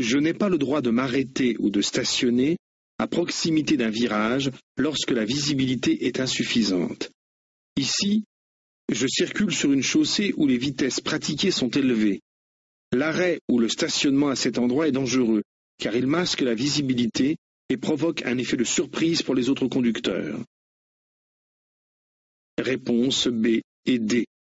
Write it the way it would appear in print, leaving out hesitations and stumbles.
Je n'ai pas le droit de m'arrêter ou de stationner à proximité d'un virage lorsque la visibilité est insuffisante. Ici, je circule sur une chaussée où les vitesses pratiquées sont élevées. L'arrêt ou le stationnement à cet endroit est dangereux, car il masque la visibilité et provoque un effet de surprise pour les autres conducteurs. Réponses B et D.